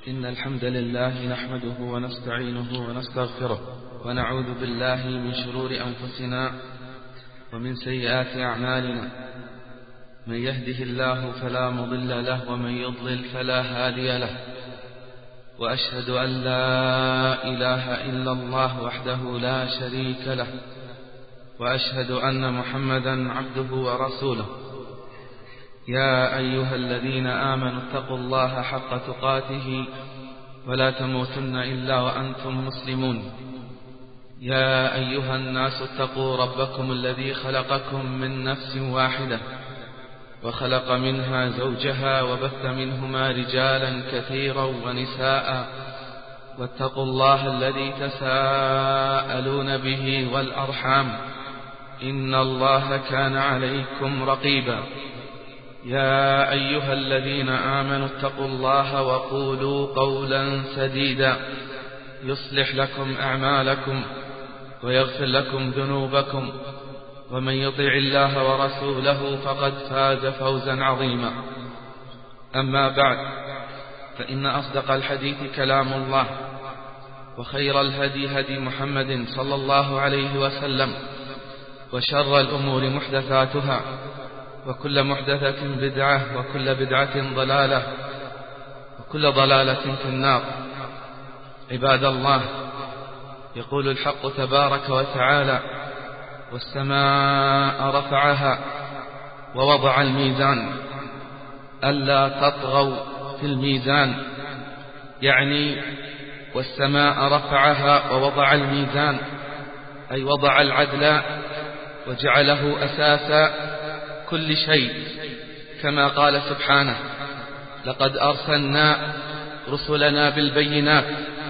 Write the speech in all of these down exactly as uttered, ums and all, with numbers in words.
إن الحمد لله نحمده ونستعينه ونستغفره ونعوذ بالله من شرور أنفسنا ومن سيئات أعمالنا. من يهده الله فلا مضل له ومن يضلل فلا هادي له، وأشهد أن لا إله إلا الله وحده لا شريك له، وأشهد أن محمدا عبده ورسوله. يا أيها الذين آمنوا اتقوا الله حق تقاته ولا تموتن إلا وأنتم مسلمون. يا أيها الناس اتقوا ربكم الذي خلقكم من نفس واحدة وخلق منها زوجها وبث منهما رجالا كثيرا ونساء، واتقوا الله الذي تساءلون به والأرحام، إن الله كان عليكم رقيبا. يا أيها الذين آمنوا اتقوا الله وقولوا قولا سديدا يصلح لكم أعمالكم ويغفر لكم ذنوبكم، ومن يطع الله ورسوله فقد فاز فوزا عظيما. أما بعد، فإن أصدق الحديث كلام الله، وخير الهدي هدي محمد صلى الله عليه وسلم، وشر الأمور محدثاتها، وكل محدثة بدعة، وكل بدعة ضلالة، وكل ضلالة في النار. عباد الله، يقول الحق تبارك وتعالى: والسماء رفعها ووضع الميزان ألا تطغوا في الميزان، يعني والسماء رفعها ووضع الميزان، أي وضع العدل وجعله أساس كل شيء، كما قال سبحانه: لقد أرسلنا رسلنا بالبينات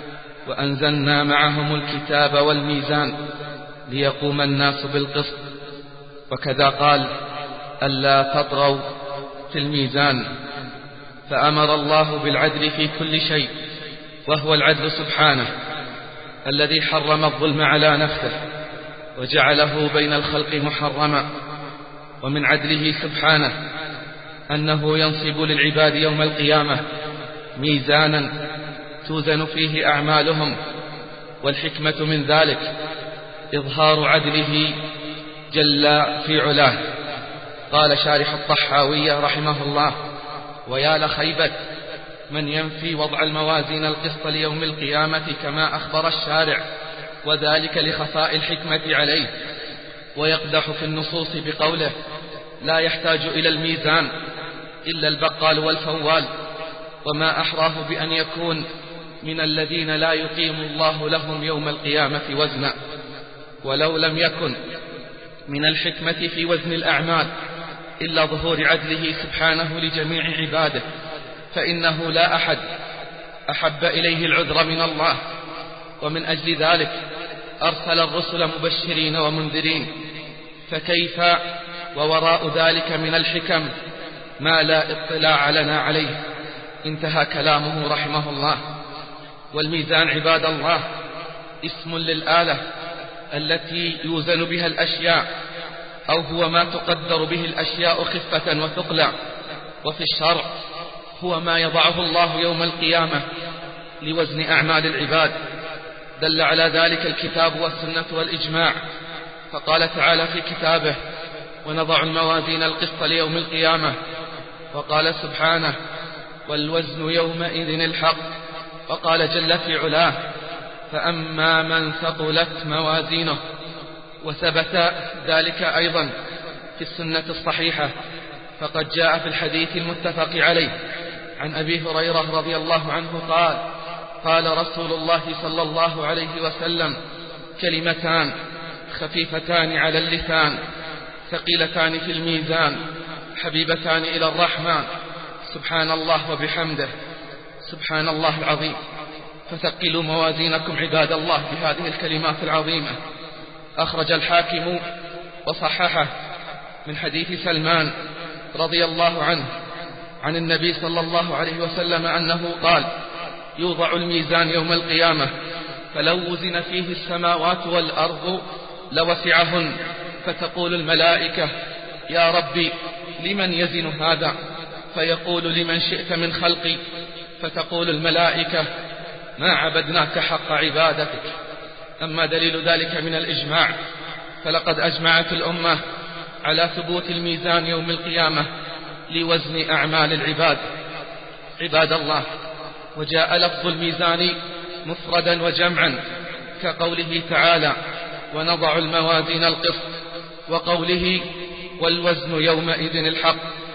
وأنزلنا معهم الكتاب والميزان ليقوم الناس بالقسط. وكذا قال: ألا تطغوا في الميزان. فأمر الله بالعدل في كل شيء، وهو العدل سبحانه الذي حرم الظلم على نفسه وجعله بين الخلق محرما. ومن عدله سبحانه أنه ينصب للعباد يوم القيامة ميزانا توزن فيه أعمالهم، والحكمة من ذلك إظهار عدله جل في علاه. قال شارح الطحاوية رحمه الله: ويا لخيبة من ينفي وضع الموازين القسط ليوم القيامة كما أخبر الشارع، وذلك لخفاء الحكمة عليه، ويقدح في النصوص بقوله: لا يحتاج إلى الميزان إلا البقال والفوال. وما أحراه بأن يكون من الذين لا يقيم الله لهم يوم القيامة وزنا. ولو لم يكن من الحكمة في وزن الأعمال إلا ظهور عدله سبحانه لجميع عباده، فإنه لا أحد أحب إليه العذر من الله. ومن أجل ذلك أرسل الرسل مبشرين ومنذرين، فكيف ووراء ذلك من الحكم ما لا اطلاع لنا عليه. انتهى كلامه رحمه الله. والميزان عباد الله اسم للآلة التي يوزن بها الأشياء، أو هو ما تقدر به الأشياء خفة وثقلا. وفي الشرع هو ما يضعه الله يوم القيامة لوزن أعمال العباد، دل على ذلك الكتاب والسنة والإجماع. فقال تعالى في كتابه: ونضع الموازين القسط ليوم القيامة. وقال سبحانه: والوزن يومئذ الحق. وقال جل في علاه: فأما من ثقلت موازينه. وثبت ذلك أيضا في السنة الصحيحة، فقد جاء في الحديث المتفق عليه عن أبي هريرة رضي الله عنه قال: قال رسول الله صلى الله عليه وسلم: كلمتان خفيفتان على اللسان ثقيلتان في الميزان حبيبتان إلى الرحمن، سبحان الله وبحمده، سبحان الله العظيم. فثقلوا موازينكم عباد الله بهذه الكلمات العظيمة. أخرج الحاكم وصححه من حديث سلمان رضي الله عنه عن النبي صلى الله عليه وسلم أنه قال: يوضع الميزان يوم القيامة، فلو وزن فيه السماوات والأرض لوسعهن، فتقول الملائكة: يا ربي لمن يزن هذا؟ فيقول: لمن شئت من خلقي. فتقول الملائكة ما عبدناك حق عبادتك. أما دليل ذلك من الإجماع فلقد أجمعت الأمة على ثبوت الميزان يوم القيامة لوزن أعمال العباد. عباد الله، وجاء لفظ الميزان مفردا وجمعا كقوله تعالى ونضع الموازين القسط، وقوله والوزن يومئذ الحق،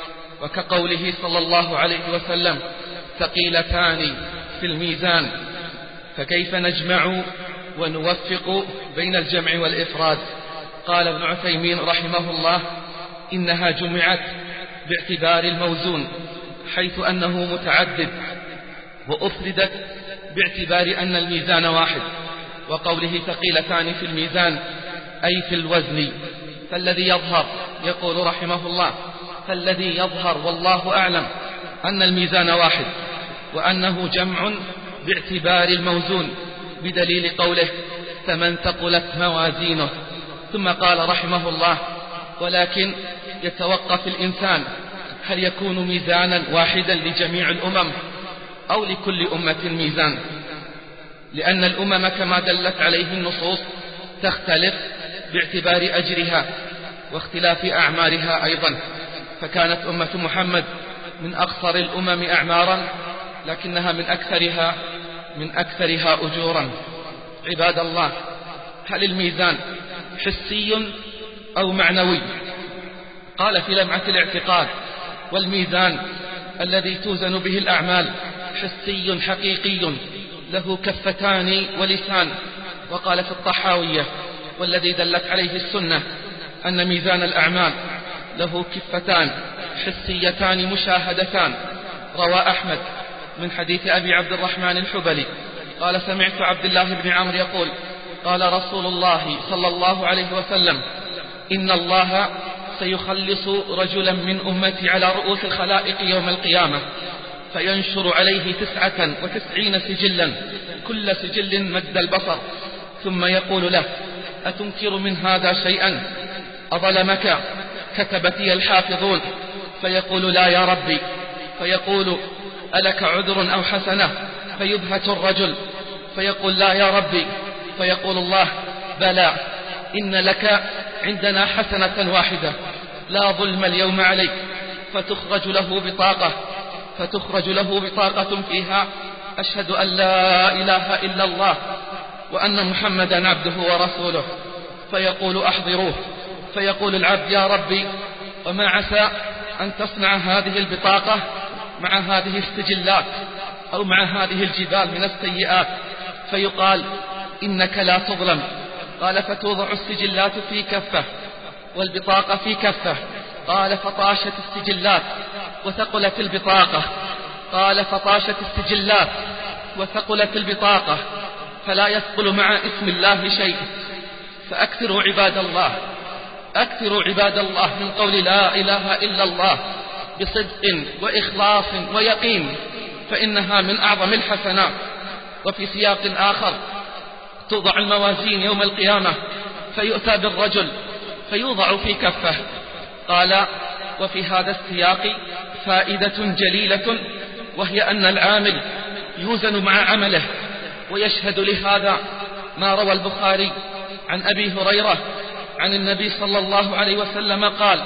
وكقوله صلى الله عليه وسلم ثقيلتان في الميزان. فكيف نجمع ونوفق بين الجمع والإفراد؟ قال ابن عثيمين رحمه الله إنها جمعت باعتبار الموزون حيث أنه متعدد، وأفردت باعتبار أن الميزان واحد. وقوله ثقيلتان في الميزان أي في الوزن. فالذي يظهر، يقول رحمه الله، فالذي يظهر والله أعلم أن الميزان واحد، وأنه جمع باعتبار الموزون بدليل قوله فمن ثقلت موازينه. ثم قال رحمه الله ولكن يتوقف الإنسان هل يكون ميزانا واحدا لجميع الأمم أو لكل أمة ميزان، لأن الأمم كما دلت عليه النصوص تختلف باعتبار أجرها واختلاف أعمارها أيضا. فكانت أمة محمد من أقصر الأمم أعمارا لكنها من أكثرها من أكثرها أجورا. عباد الله، هل الميزان حسي أو معنوي؟ قال في لمعة الاعتقاد والميزان الذي توزن به الأعمال حسي حقيقي له كفتان ولسان. وقال في الطحاوية والذي دلت عليه السنة أن ميزان الأعمال له كفتان حسيتان مشاهدتان. روى أحمد من حديث أبي عبد الرحمن الحبلي قال سمعت عبد الله بن عمرو يقول قال رسول الله صلى الله عليه وسلم إن الله سيخلص رجلا من أمتي على رؤوس الخلائق يوم القيامة فينشر عليه تسعة وتسعين سجلا كل سجل مد البصر، ثم يقول له أتنكر من هذا شيئا؟ أظلمك كتبتي الحافظون؟ فيقول لا يا ربي. فيقول ألك عذر أو حسنة؟ فيبهت الرجل فيقول لا يا ربي. فيقول الله بلى إن لك عندنا حسنة واحدة لا ظلم اليوم عليك. فتخرج له بطاقة فتخرج له بطاقة فيها أشهد أن لا إله إلا الله وأن محمدا عبده ورسوله. فيقول أحضروه. فيقول العبد يا ربي وما عسى أن تصنع هذه البطاقة مع هذه السجلات أو مع هذه الجبال من السيئات؟ فيقال إنك لا تظلم. قال فتوضع السجلات في كفة والبطاقة في كفة. قال فطاشت السجلات وثقلت البطاقة. قال فطاشت السجلات وثقلت البطاقة فلا يثقل مع اسم الله شيء. فأكثروا عباد الله أكثروا عباد الله من قول لا إله إلا الله بصدق وإخلاص ويقين، فإنها من أعظم الحسنات. وفي سياق آخر توضع الموازين يوم القيامة فيؤتى بالرجل فيوضع في كفه. قال وفي هذا السياق فائدة جليلة، وهي أن العامل يوزن مع عمله. ويشهد لهذا ما روى البخاري عن أبي هريرة عن النبي صلى الله عليه وسلم قال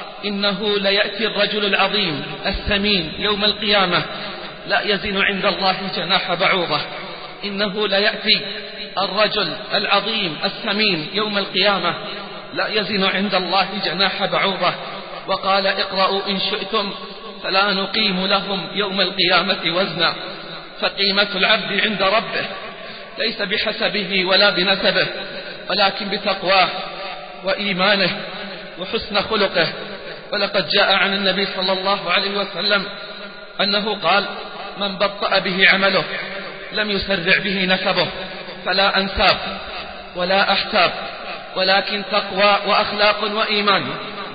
إنه ليأتي الرجل العظيم الثمين يوم القيامة لا يزن عند الله جناح بعوضة. إنه ليأتي الرجل العظيم الثمين يوم القيامة لا يزن عند الله جناح بعوضة. وقال اقرأوا إن شئتم فلا نقيم لهم يوم القيامة وزنا. فقيمة العبد عند ربه ليس بحسبه ولا بنسبه، ولكن بتقواه وإيمانه وحسن خلقه. ولقد جاء عن النبي صلى الله عليه وسلم أنه قال من بطأ به عمله لم يسرع به نسبه. فلا أنساب ولا أحساب ولكن تقوى وأخلاق وإيمان.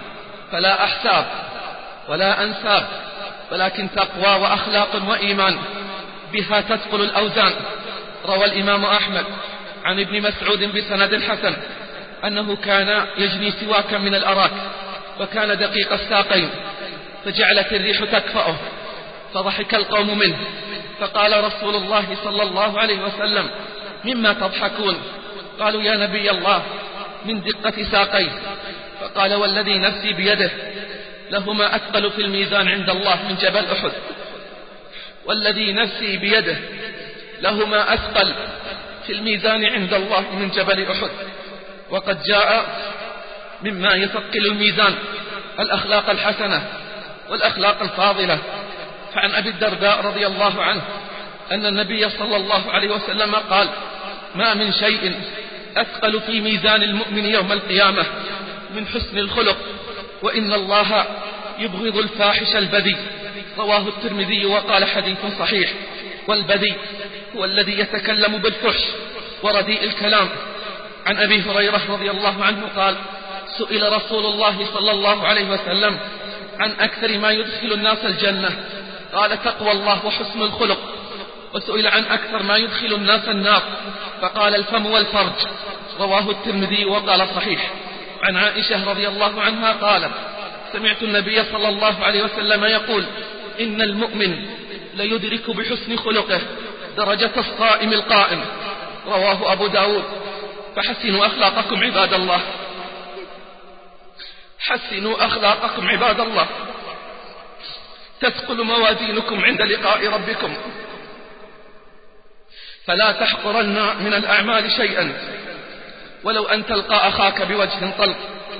فلا أحساب ولا أنساب ولكن تقوى وأخلاق وإيمان، بها تثقل الأوزان. روى الإمام أحمد عن ابن مسعود بسند حسن أنه كان يجني سواكا من الأراك وكان دقيق الساقين، فجعلت الريح تكفأه فضحك القوم منه فقال رسول الله صلى الله عليه وسلم: مما تضحكون؟ قالوا: يا نبي الله، من دقة ساقيه. فقال: والذي نفسي بيده لهما أثقل في الميزان عند الله من جبل أحد. والذي نفسي بيده لهما أثقل في الميزان عند الله من جبل أحد. وقد جاء مما يثقل الميزان الأخلاق الحسنة والأخلاق الفاضلة. فعن أبي الدرداء رضي الله عنه أن النبي صلى الله عليه وسلم قال: ما من شيء أثقل في ميزان المؤمن يوم القيامة من حسن الخلق، وإن الله يبغض الفاحش البذيء. رواه الترمذي وقال: حديث صحيح. والبذيء هو الذي يتكلم بالفحش ورديء الكلام. عن أبي هريرة رضي الله عنه قال: سئل رسول الله صلى الله عليه وسلم عن أكثر ما يدخل الناس الجنة، قال: تقوى الله وحسن الخلق. وسئل عن أكثر ما يدخل الناس النار، فقال: الفم والفرج. رواه الترمذي وقال: صحيح. عن عائشة رضي الله عنها قالت: سمعت النبي صلى الله عليه وسلم يقول: إن المؤمن ليدرك بحسن خلقه درجة الصائم القائم. رواه أبو داود. فحسنوا أخلاقكم عباد الله، حسنوا أخلاقكم عباد الله، تثقل موازينكم عند لقاء ربكم. فلا تحقرن من الأعمال شيئا ولو أن تلقى أخاك بوجه طلق.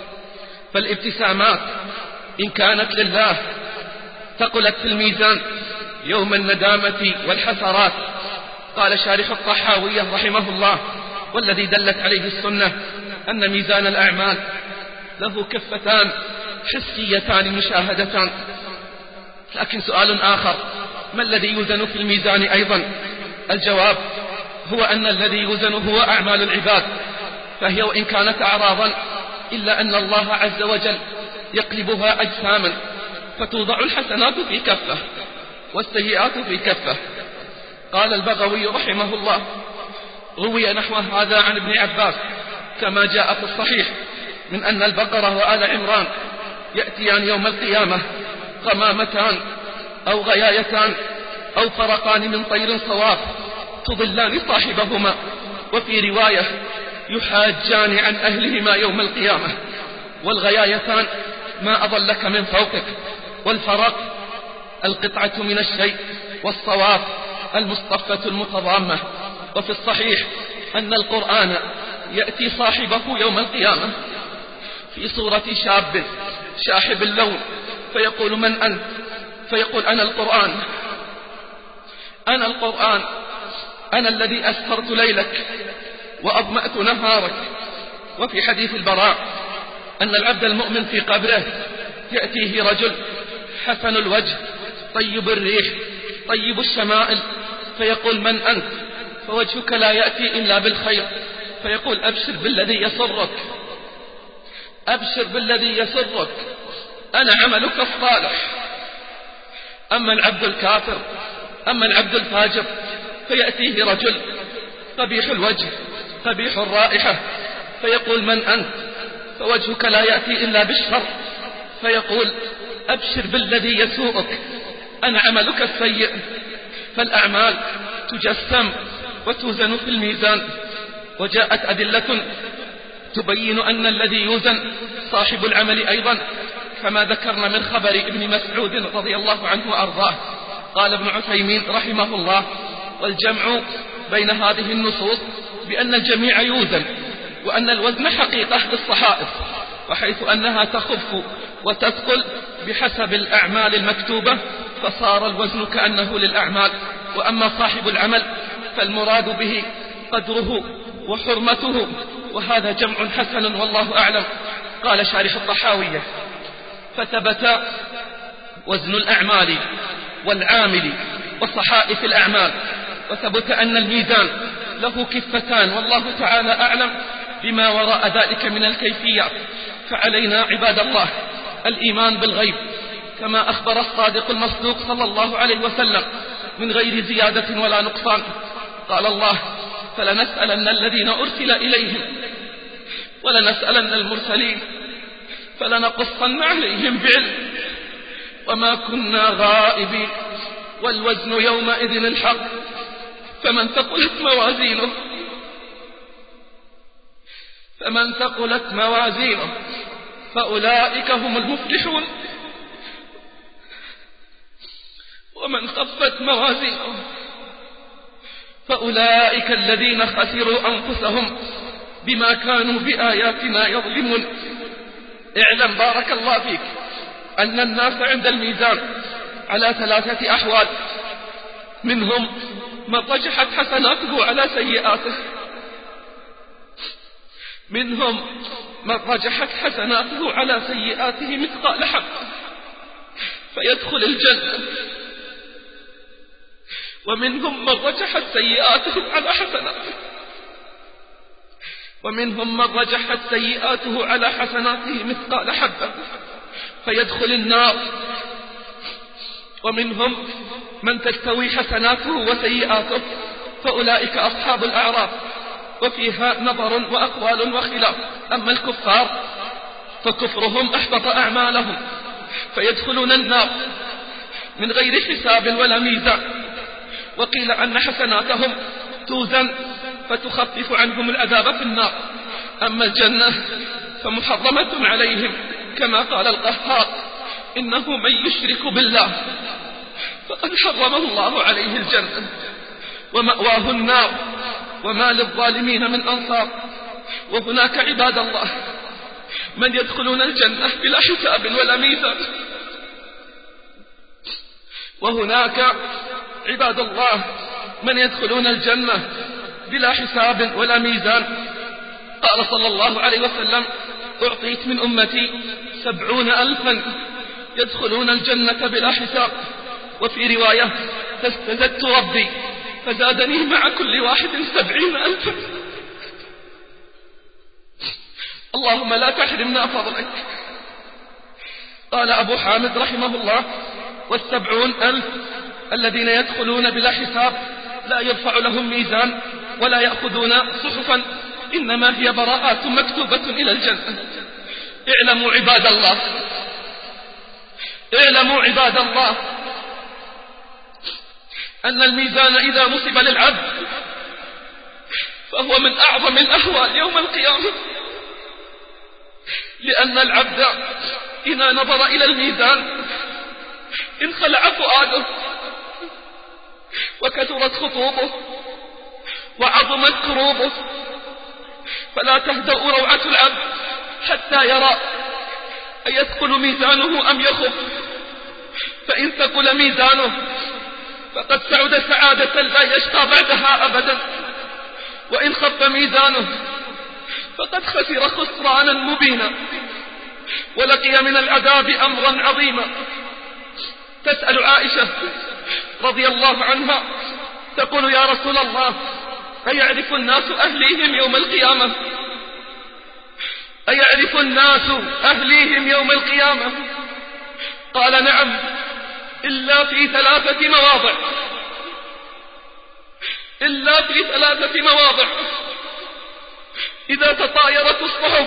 فالابتسامات إن كانت لله ثقلت في الميزان يوم الندامة والحسرات. قال شارح الطحاوية رحمه الله: والذي دلت عليه السنة أن ميزان الأعمال له كفتان حسيتان مشاهدتان. لكن سؤال آخر: ما الذي يوزن في الميزان أيضا؟ الجواب هو أن الذي يوزن هو أعمال العباد، فهي وإن كانت أعراضا إلا أن الله عز وجل يقلبها أجساما، فتوضع الحسنات في كفة والسيئات في كفة. قال البغوي رحمه الله: روي نحو هذا عن ابن عباس كما جاء في الصحيح من أن البقرة وآل عمران يأتيان يوم القيامة قمامتان أو غيايتان أو فرقان من طير صواف تضلان صاحبهما. وفي رواية: يحاجان عن أهلهما يوم القيامة. والغيايتان ما أضلك من فوقك، والفرق القطعة من الشيء، والصواف المصطفة المتضامة. وفي الصحيح أن القرآن يأتي صاحبه يوم القيامة في صورة شاب شاحب اللون، فيقول: من أنت؟ فيقول: أنا القرآن، أنا القرآن، أنا الذي أسهرت ليلك وأظمأت نهارك. وفي حديث البراء أن العبد المؤمن في قبره يأتيه رجل حسن الوجه طيب الريح طيب الشمائل، فيقول: من أنت؟ فوجهك لا يأتي إلا بالخير. فيقول: أبشر بالذي يسرك، أبشر بالذي يسرك، أنا عملك الصالح. أما العبد الكافر، أما العبد الفاجر، فيأتيه رجل قبيح الوجه قبيح الرائحة، فيقول: من أنت؟ فوجهك لا يأتي إلا بالشر. فيقول: أبشر بالذي يسوءك، أنا عملك السيء. فالأعمال تجسم وتوزن في الميزان. وجاءت أدلة تبين أن الذي يوزن صاحب العمل أيضا، كما ذكرنا من خبر ابن مسعود رضي الله عنه وأرضاه. قال ابن عثيمين رحمه الله: والجمع بين هذه النصوص بأن الجميع يوزن، وأن الوزن حقيقة للصحائف، وحيث أنها تخف وتثقل بحسب الأعمال المكتوبة، فصار الوزن كأنه للأعمال. وأما صاحب العمل فالمراد به قدره وحرمته، وهذا جمع حسن والله أعلم. قال شارح الطحاوية: فثبت وزن الأعمال والعامل وصحائف الأعمال، وثبت أن الميزان له كفتان، والله تعالى أعلم بما وراء ذلك من الكيفيات. فعلينا عباد الله الإيمان بالغيب كما أخبر الصادق المصدوق صلى الله عليه وسلم من غير زيادة ولا نقصان. قال الله: فلنسألن الذين أرسل إليهم ولنسألن المرسلين فلنقصن عليهم بعلم وما كنا غائبين. والوزن يومئذ الحق فمن ثقلت موازينه فمن ثقلت موازينه فأولئك هم المفلحون ومن خفت موازينه فأولئك الذين خسروا أنفسهم بما كانوا بآياتنا يظلمون. اعلم بارك الله فيك أن الناس عند الميزان على ثلاثة أحوال: منهم من رجحت حسناته على سيئاته، منهم من رجحت حسناته على سيئاته مثقال حبة فيدخل الجنة، ومنهم من رجحت سيئاته على حسناته ومنهم من رجحت سيئاته على حسناته مثقال حبة فيدخل النار، ومنهم من تستوي حسناته وسيئاته فأولئك أصحاب الأعراف، وفيها نظر وأقوال وخلاف. أما الكفار فكفرهم أحبط أعمالهم فيدخلون النار من غير حساب ولا ميزان، وقيل أن حسناتهم توزن فتخفف عنهم العذاب في النار. أما الجنة فمحرمة عليهم كما قال القهار: إنه من يشرك بالله فقد حرم الله عليه الجنة ومأواه النار وما للظالمين من أنصار. وهناك عباد الله من يدخلون الجنة بلا حساب ولا ميزان، وهناك عباد الله من يدخلون الجنة بلا حساب ولا ميزان. قال صلى الله عليه وسلم: أعطيت من أمتي سبعون ألفا يدخلون الجنة بلا حساب. وفي رواية: فاستزدت ربي فزادني مع كل واحد سبعين ألفا. اللهم لا تحرمنا فضلك. قال أبو حامد رحمه الله: والسبعون ألف الذين يدخلون بلا حساب لا يرفع لهم ميزان ولا يأخذون صحفا، إنما هي براءات مكتوبة إلى الجنة. اعلموا عباد الله اعلموا عباد الله أن الميزان إذا نصب للعبد فهو من أعظم الأهوال يوم القيامة، لأن العبد إذا نظر إلى الميزان انخلع فؤاده وكثرت خطوبه وعظمت كروبه، فلا تهدأ روعة العبد حتى يرى أيثقل ميزانه أم يخف. فإن ثقل ميزانه فقد سعد سعادة لا يشقى بعدها أبدا، وإن خف ميزانه فقد خسر خسرانا مبينا ولقي من العذاب أمرا عظيما. تسأل عائشة رضي الله عنها تقول: يا رسول الله، أيعرف الناس أهليهم يوم القيامة؟ أيعرف الناس أهليهم يوم القيامة؟ قال: نعم، إلا في ثلاثة مواضع إلا في ثلاثة مواضع: إذا تطايرت الصحف،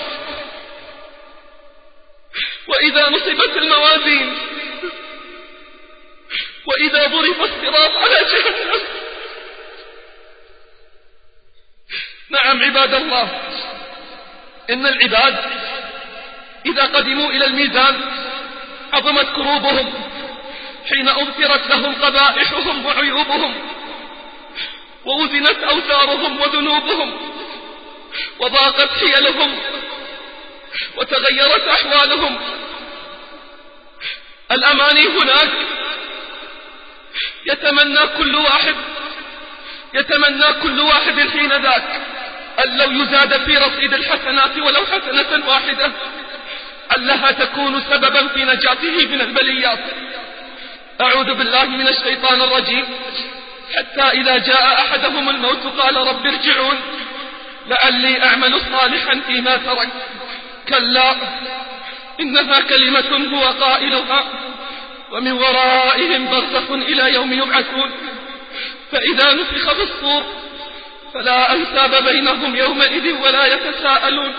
وإذا نصبت الموازين، وإذا ضرب الصراط على جهنم. نعم عباد الله، إن العباد إذا قدموا إلى الميزان عظمت كروبهم حين أغفرت لهم قبائحهم وعيوبهم، ووزنت أوزارهم وذنوبهم، وضاقت حيلهم وتغيرت أحوالهم. الأماني هناك يتمنى كل واحد يتمنى كل واحد حين ذاك أن لو يزاد في رصيد الحسنات ولو حسنة واحدة أنها تكون سببا في نجاته من البليات. أعوذ بالله من الشيطان الرجيم. حتى إذا جاء أحدهم الموت قال: رب ارجعون لعلي أعمل صالحا فيما ترك. كلا إنها كلمة هو قائلها ومن ورائهم برزخ إلى يوم يبعثون. فإذا نفخ في الصور فلا أنساب بينهم يومئذ ولا يتساءلون.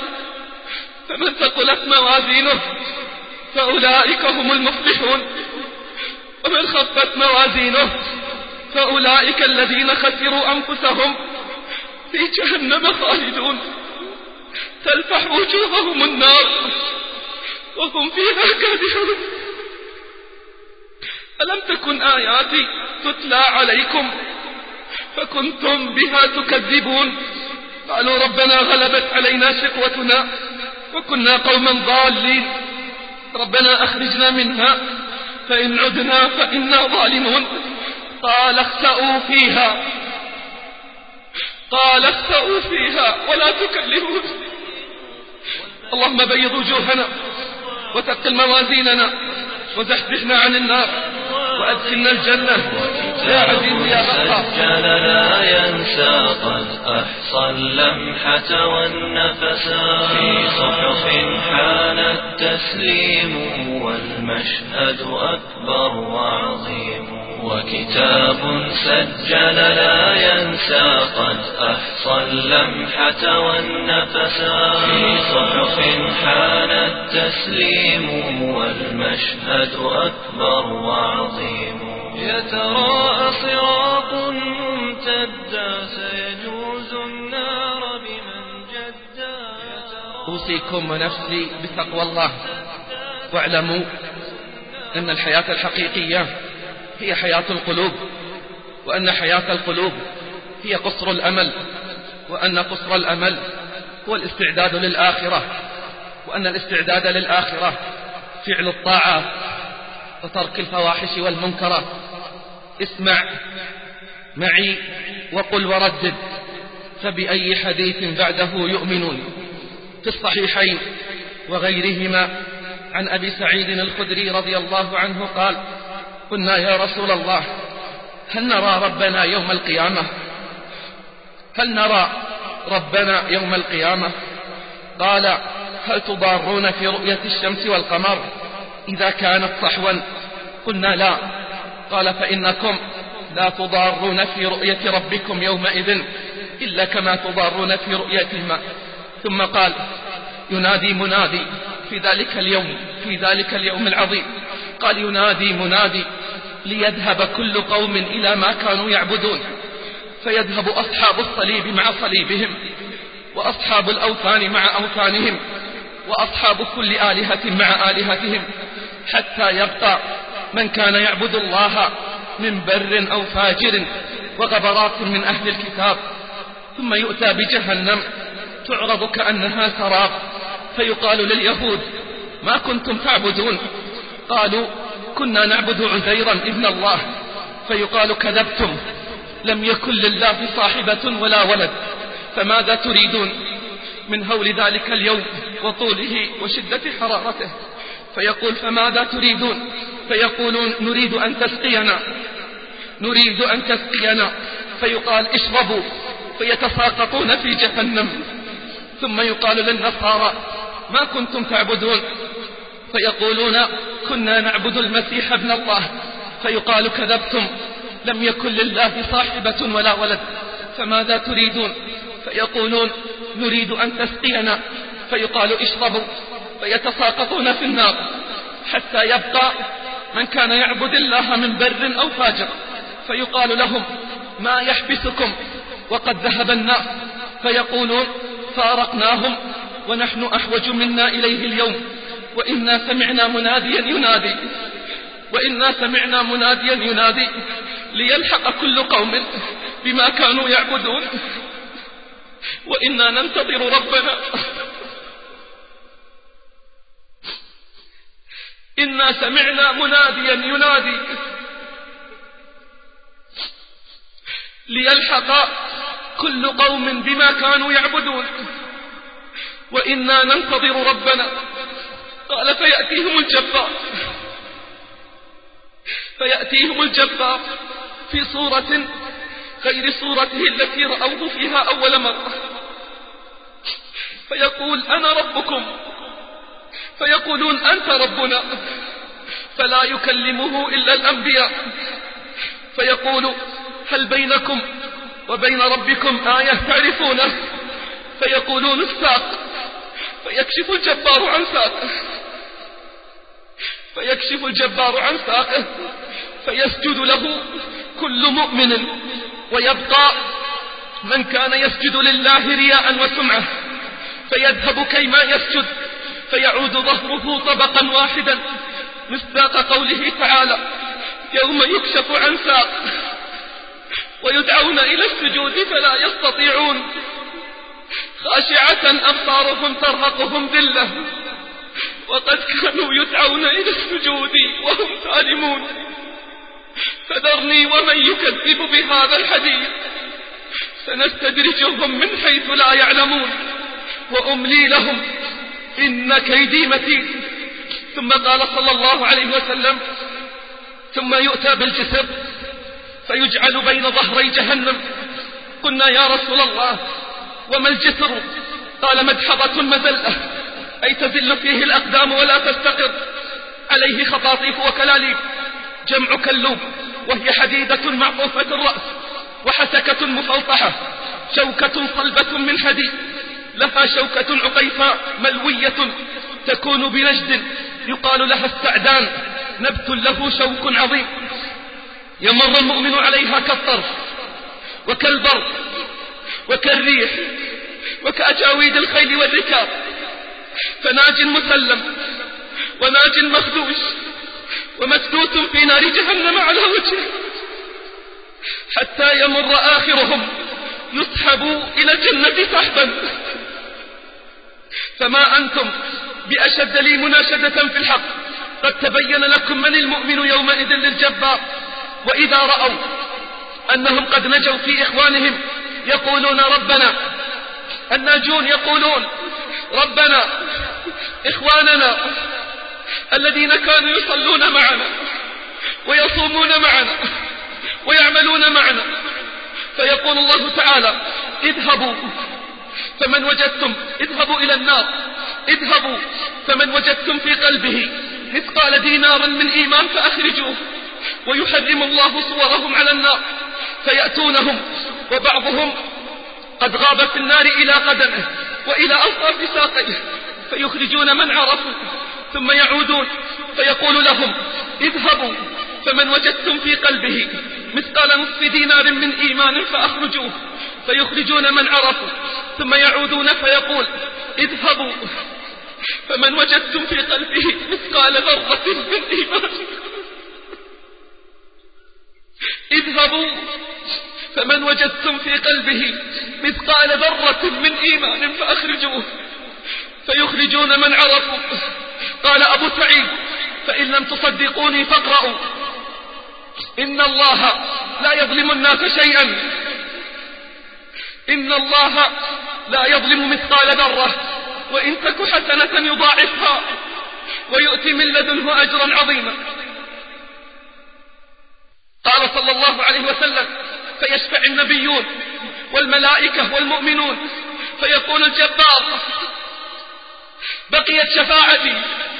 فمن ثقلت موازينه فأولئك هم المفلحون. ومن خفت موازينه فأولئك الذين خسروا أنفسهم في جهنم خالدون تلفح وجوههم النار وهم فيها كادحون. ألم تكن آياتي تتلى عليكم فكنتم بها تكذبون؟ قالوا ربنا غلبت علينا شقوتنا وكنا قوما ضالين ربنا أخرجنا منها فإن عدنا فإنا ظالمون. قال اخسأوا فيها قال اخسأوا فيها ولا تكلمون. اللهم بيض وجوهنا وثقل موازيننا وزحزحنا عن النار وأدخلنا الجنة يا عزيز يا غفار. سجل لا ينسى قد أحصى اللمحة والنفسا في صحف حان التسليم والمشهد أكبر وعظيم. وكتاب سجل لا ينسى قد أحصى اللمحة والنفسا في صحف حان التسليم والمشهد أكبر وعظيم. يتراءى صراط ممتدا سيجوز النار بمن جدا. أوصيكم ونفسي بتقوى الله واعلموا أن الحياة الحقيقية هي حياة القلوب وأن حياة القلوب هي قصر الأمل وأن قصر الأمل هو الاستعداد للآخرة وأن الاستعداد للآخرة فعل الطاعات وترك الفواحش والمنكرات. اسمع معي وقل وردد فبأي حديث بعده يؤمنون. في الصحيحين وغيرهما عن أبي سعيد الخدري رضي الله عنه قال قلنا يا رسول الله هل نرى ربنا يوم القيامة هل نرى ربنا يوم القيامة؟ قال هل تضارون في رؤية الشمس والقمر إذا كانت صحوا؟ قلنا لا. قال فإنكم لا تضارون في رؤية ربكم يومئذ إلا كما تضارون في رؤية الماء. ثم قال ينادي منادي في ذلك اليوم في ذلك اليوم العظيم. قال ينادي منادي ليذهب كل قوم إلى ما كانوا يعبدون فيذهب أصحاب الصليب مع صليبهم وأصحاب الأوثان مع أوثانهم وأصحاب كل آلهة مع آلهتهم حتى يبقى من كان يعبد الله من بر أو فاجر وغبرات من أهل الكتاب. ثم يؤتى بجهنم تعرض كأنها سراب فيقال لليهود ما كنتم تعبدون؟ قالوا كنا نعبد عزيرا ابن الله. فيقال كذبتم لم يكن لله صاحبة ولا ولد فماذا تريدون؟ من هول ذلك اليوم وطوله وشدة حرارته. فيقول فماذا تريدون؟ فيقولون نريد أن تسقينا نريد أن تسقينا. فيقال اشربوا فيتساقطون في جهنم. ثم يقال للنصارى ما كنتم تعبدون؟ فيقولون كنا نعبد المسيح ابن الله. فيقال كذبتم لم يكن لله صاحبة ولا ولد فماذا تريدون؟ فيقولون نريد أن تسقينا. فيقال اشربوا فيتساقطون في النار حتى يبقى من كان يعبد الله من بر أو فاجر. فيقال لهم ما يحبسكم وقد ذهب الناس؟ فيقولون فارقناهم ونحن أحوج منا إليه اليوم وإنا سمعنا مناديا ينادي وإنا سمعنا مناديا ينادي ليلحق كل قوم بما كانوا يعبدون وإنا ننتظر ربنا إنا سمعنا مناديا ينادي ليلحق كل قوم بما كانوا يعبدون وإنا ننتظر ربنا. قال فيأتيهم الجبار فيأتيهم الجبار في صورة غير صورته التي رأوه فيها أول مرة فيقول أنا ربكم. فيقولون أنت ربنا. فلا يكلمه إلا الأنبياء. فيقول هل بينكم وبين ربكم آية تعرفونه؟ فيقولون الساق. فيكشف الجبار عن ساقه فيكشف الجبار عن ساقه فيسجد له كل مؤمن، ويبقى من كان يسجد لله رياء وسمعة فيذهب كيما يسجد فيعود ظهره طبقا واحدا، مصداق قوله تعالى: يوم يكشف عن ساق ويدعون إلى السجود فلا يستطيعون، خاشعة أبصارهم ترهقهم ذلة وقد كانوا يدعون إلى السجود وهم سالمون. فذرني ومن يكذب بهذا الحديث سنستدرجهم من حيث لا يعلمون وأملي لهم إن كيدي متين. ثم قال صلى الله عليه وسلم: ثم يؤتى بالجسر فيجعل بين ظهري جهنم. قلنا: يا رسول الله وما الجسر؟ قال: مدحضة مزلة، أي تزل فيه الأقدام ولا تستقر، عليه خطاطيف وكلاليب، جمع كلوب، وهي حديدة معطوفة الرأس، وحسكة مفلطحة، شوكة صلبة من حديد، لها شوكة عقيفاء ملوية تكون بنجد يقال لها السعدان، نبت له شوك عظيم، يمر المؤمن عليها كالطرف وكالبرق وكالريح وكأجاويد الخيل والركاب، فناج مسلم وناج مخدوش ومسدوس في نار جهنم على وجهه، حتى يمر آخرهم يسحبوا إلى الجنة سحبا. فما أنتم بأشد لي مناشدة في الحق، قد تبين لكم من المؤمن يومئذ للجبار. وإذا رأوا أنهم قد نجوا في إخوانهم يقولون: ربنا. الناجون يقولون: ربنا إخواننا الذين كانوا يصلون معنا ويصومون معنا ويعملون معنا. فيقول الله تعالى: اذهبوا فمن وجدتم اذهبوا إلى النار، اذهبوا فمن وجدتم في قلبه مثقال دينار من إيمان فأخرجوه. ويحرم الله صورهم على النار، فيأتونهم وبعضهم قد غاب في النار إلى قدمه وإلى أنصاف ساقيه، فيخرجون من عرفوا، ثم يعودون فيقول لهم: اذهبوا فمن وجدتم في قلبه مثقال نصف دينار من إيمان فأخرجوه، فيخرجون من عرفوا، ثم يعودون فيقول: اذهبوا فمن وجدتم في قلبه مثقال ذرة من إيمان اذهبوا فمن وجدتم في قلبه مثقال ذرة من إيمان فأخرجوه، فيخرجون من عرفوا. قال أبو سعيد: فإن لم تصدقوني فاقرأوا: إن الله لا يظلم الناس شيئا، إن الله لا يظلم مثقال ذرة، وإن تك حسنة يضاعفها ويؤتي من لدنه أجرا عظيما. قال صلى الله عليه وسلم: فيشفع النبيون والملائكة والمؤمنون، فيقول الجبار: بقيت شفاعتي،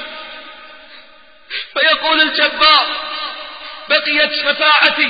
فيقول الجبار: بقيت شفاعتي،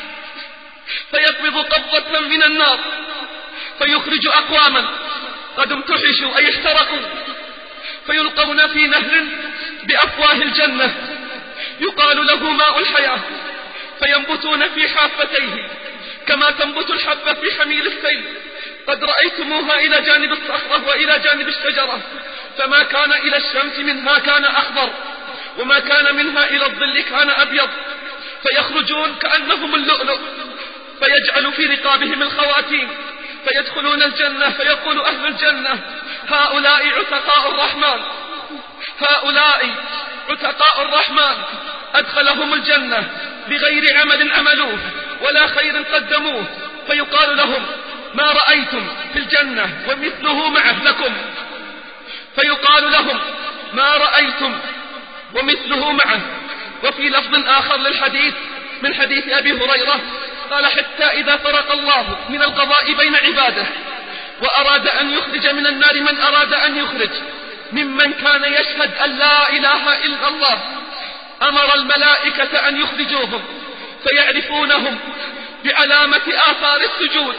فيقبض قبضة من النار فيخرج أقواما قد امتحشوا أي احترقوا، فيلقون في نهر بأفواه الجنة يقال له ماء الحياة، فينبتون في حافتيه كما تنبت الحبة في حميل السيل. قد رأيتموها إلى جانب الصخرة وإلى جانب الشجرة، فما كان إلى الشمس منها كان أخضر، وما كان منها إلى الظل كان أبيض، فيخرجون كأنهم اللؤلؤ، فيجعل في رقابهم الخواتيم، فيدخلون الجنة، فيقول أهل الجنة: هؤلاء عتقاء الرحمن، هؤلاء عتقاء الرحمن، أدخلهم الجنة بغير عمل عملوه ولا خير قدموه. فيقال لهم: ما رأيتم في الجنة ومثله معه لكم، فيقال لهم: ما رأيتم ومثله معه. وفي لفظ آخر للحديث من حديث أبي هريرة قال: حتى إذا فرق الله من القضاء بين عباده وأراد أن يخرج من النار من أراد أن يخرج ممن كان يشهد أن لا إله إلا الله، أمر الملائكة أن يخرجوهم فيعرفونهم بعلامة آثار السجود.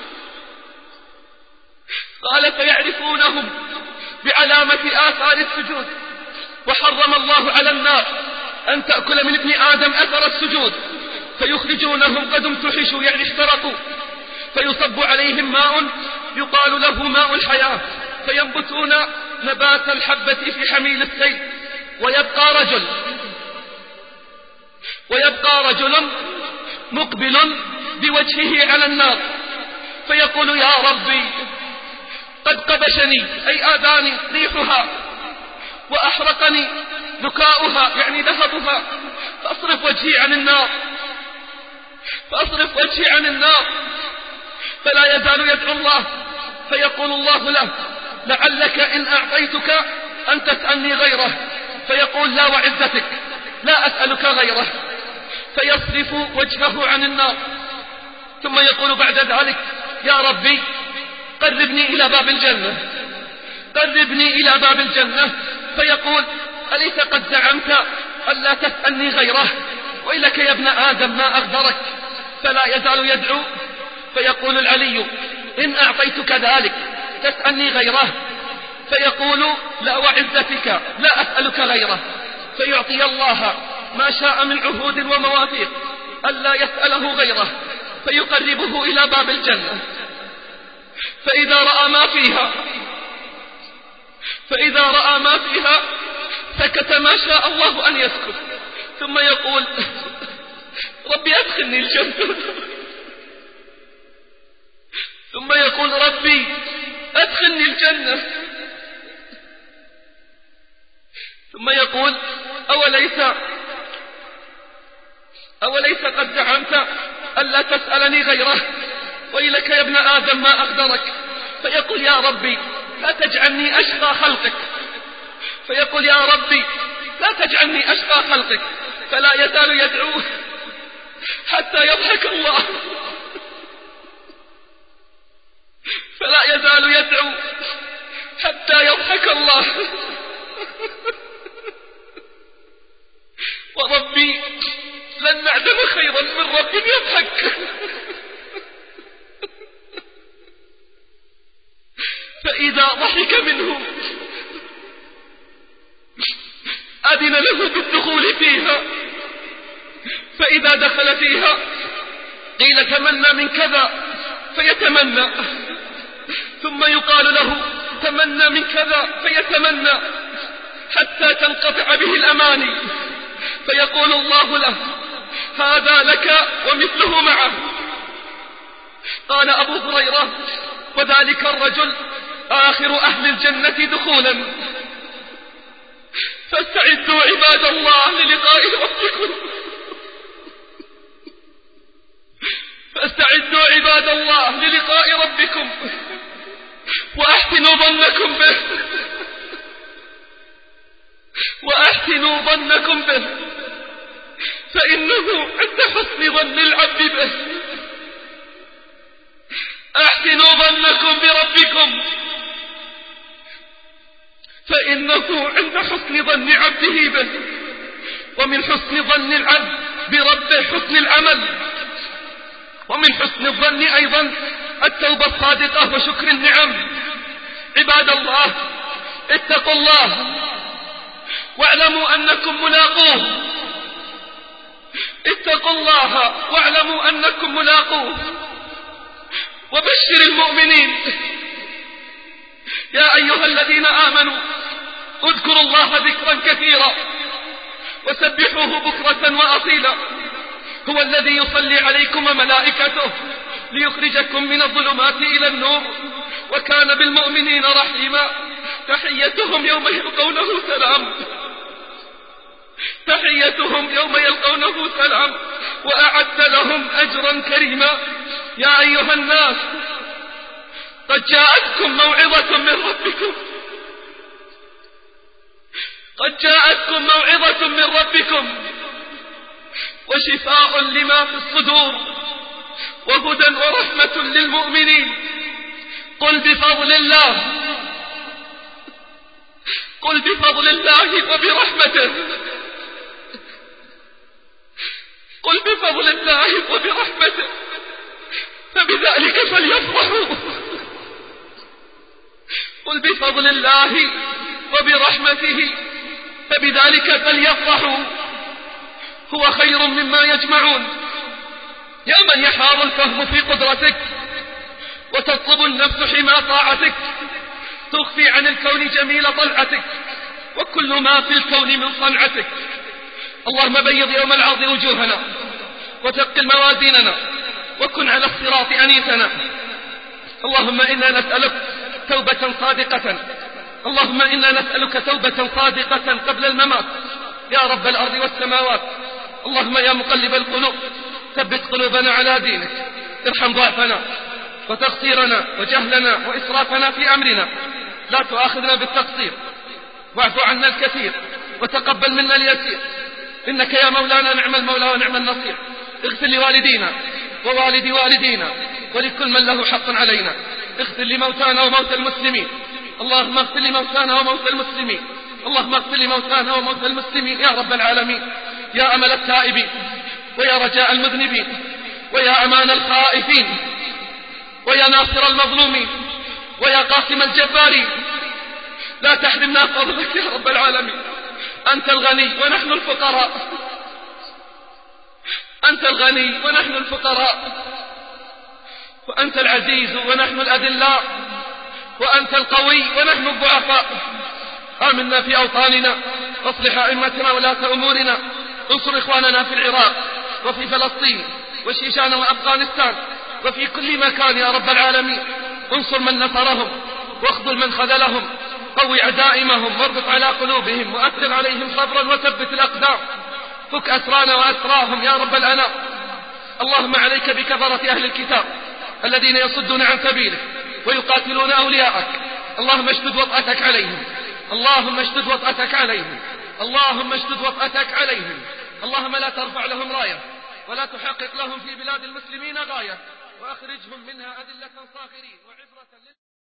قال: فيعرفونهم بعلامة آثار السجود. وحرم الله على النار أن تأكل من ابن آدم أثر السجود، فيخرجونهم قد امتحشوا يعني احترقوا، فيصب عليهم ماء يقال له ماء الحياة، فينبتون نبات الحبة في حميل السيل، ويبقى رجل ويبقى رجل مقبل بوجهه على النار، فيقول يا ربي قد قبشني أي آذاني ريحها، وأحرقني ذكاؤها يعني ذهبها، فأصرف وجهي عن النار فأصرف وجهي عن النار فلا يزال يدعو الله، فيقول الله له لعلك إن أعطيتك أن تسألني غيره، فيقول لا وعزتك لا أسألك غيره، فيصرف وجهه عن النار. ثم يقول بعد ذلك يا ربي قربني إلى باب الجنة قربني إلى باب الجنة، فيقول أليس قد زعمت ألا تسألني غيره، وإلك يا ابن آدم ما أغدرك، فلا يزال يدعو، فيقول العلي إن أعطيتك ذلك تسألني غيره، فيقول لا وعزتك لا أسألك غيره، فيعطي الله ما شاء من عهود ومواثيق ألا يسأله غيره، فيقربه إلى باب الجنة، فإذا رأى ما فيها فإذا رأى ما فيها سكت ما شاء الله أن يسكت، ثم يقول ربي أدخلني الجنة، ثم يقول ربي أدخلني الجنة، ثم يقول أوليس أوليس قد زعمت ألا تسألني غيره، ويلك يا ابن آدم ما أقدرك، فيقول يا ربي لا تجعلني أشقى خلقك، فيقول يا ربي لا تجعلني أشقى خلقك، فلا يزال يدعو حتى يضحك الله فلا يزال يدعو حتى يضحك الله وربي لن نعدم خيرا من رب يضحك. فإذا ضحك منه أذن له بالدخول فيها، فإذا دخل فيها قيل تمنى من كذا فيتمنى، ثم يقال له تمنى من كذا فيتمنى حتى تنقطع به الأماني، فيقول الله له هذا لك ومثله معه. قال أبو هريرة وذلك الرجل آخر أهل الجنة دخولا، فاستعدوا عباد الله للقاء ربكم فاستعدوا عباد الله للقاء ربكم وأحسنوا ظنكم به وأحسنوا ظنكم به فإنه عند حسن ظن العبد به. أحسنوا ظنكم بربكم فإنه عند حسن ظن عبده به، ومن حسن ظن العبد بربه حسن العمل، ومن حسن الظن أيضا التوبة الصادقة وشكر النعم. عباد الله اتقوا الله واعلموا أنكم ملاقوه اتقوا الله واعلموا أنكم ملاقوه وبشر المؤمنين. يا أيها الذين آمنوا اذكروا الله ذكرا كثيرا وسبحوه بكرة وأصيلا، هو الذي يصلي عليكم وملائكته ليخرجكم من الظلمات إلى النور، وكان بالمؤمنين رحيما. تحيتهم يوم يلقونه سلام تحيتهم يوم يلقونه سلام وأعد لهم أجرا كريما. يا أيها الناس قد جاءتكم موعظة من ربكم قد جاءتكم موعظة من ربكم وشفاء لما في الصدور وهدى ورحمة للمؤمنين. قل بفضل الله قل بفضل الله وبرحمته قل بفضل الله وبرحمته فبذلك فليفرحوا قل بفضل الله وبرحمته فبذلك فليفرحوا هو خير مما يجمعون. يا من يحار الفهم في قدرتك وتطلب النفس حمى طاعتك، تخفي عن الكون جميل طلعتك وكل ما في الكون من صنعتك. اللهم بيض يوم العرض وجوهنا وثقل موازيننا وكن على الصراط أنيسنا. اللهم إنا نسألك توبة صادقة، اللهم إنا نسألك توبة صادقة قبل الممات يا رب الأرض والسماوات. اللهم يا مقلب القلوب ثبت قلوبنا على دينك، ارحم ضعفنا وتقصيرنا وجهلنا وإسرافنا في أمرنا، لا تؤاخذنا بالتقصير، واعف عنا الكثير وتقبل منا اليسير، إنك يا مولانا نعم المولى ونعم النصير. اغفر لوالدينا ووالد والدينا ولكل من له حق علينا، اغفر لموتانا وموتى المسلمين، اللهم اغفر لموتانا وموتى المسلمين، اللهم اغفر لموتانا وموتى المسلمين يا رب العالمين. يا أمل التائبين ويا رجاء المذنبين ويا أمان الخائفين ويا ناصر المظلومين ويا قاسم الجبارين، لا تحرمنا فضلك يا رب العالمين. أنت الغني ونحن الفقراء، أنت الغني ونحن الفقراء، وأنت العزيز ونحن الأذلاء، وأنت القوي ونحن الضعفاء. آمنا في أوطاننا، واصلح أئمتنا ولاة أمورنا، انصر إخواننا في العراق وفي فلسطين والشيشان وأفغانستان وفي كل مكان يا رب العالمين. انصر من نصرهم واخذل من خذلهم، قوي عزائمهم واربط على قلوبهم وأفرغ عليهم صبرا وثبت الأقدام، فك أسرانا وأسراهم يا رب الأنام. اللهم عليك بكفرة أهل الكتاب الذين يصدون عن سبيلك ويقاتلون أولياءك، اللهم اشدد وطأتك عليهم، اللهم اشدد وطأتك عليهم، اللهم اشدد وطأتك عليهم. اللهم لا ترفع لهم راية ولا تحقق لهم في بلاد المسلمين غاية، وأخرجهم منها أذلة صاغرين وعبرة